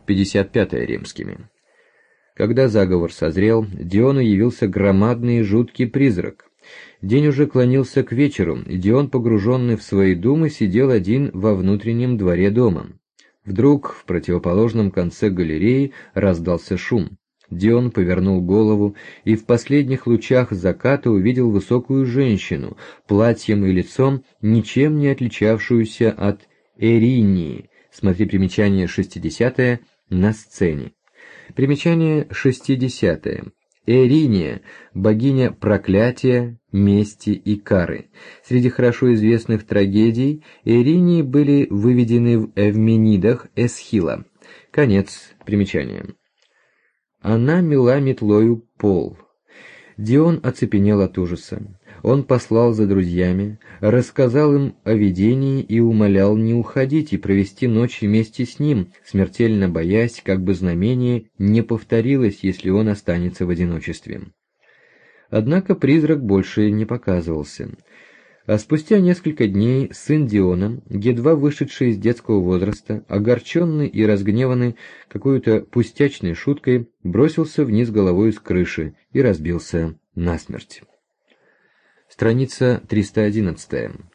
55 римскими. Когда заговор созрел, Диону явился громадный и жуткий призрак. День уже клонился к вечеру, и Дион, погруженный в свои думы, сидел один во внутреннем дворе дома. Вдруг в противоположном конце галереи раздался шум. Дион повернул голову и в последних лучах заката увидел высокую женщину, платьем и лицом, ничем не отличавшуюся от Эринии. Смотри примечание 60 на сцене. Примечание 60. Эриния – богиня проклятия, мести и кары. Среди хорошо известных трагедий Эринии были выведены в Эвменидах Эсхила. Конец примечания. Она мела метлою пол. Дион оцепенел от ужаса. Он послал за друзьями, рассказал им о видении и умолял не уходить и провести ночь вместе с ним, смертельно боясь, как бы знамение не повторилось, если он останется в одиночестве. Однако призрак больше не показывался. А спустя несколько дней сын Диона, едва вышедший из детского возраста, огорченный и разгневанный какой-то пустячной шуткой, бросился вниз головой с крыши и разбился насмерть. Страница 311.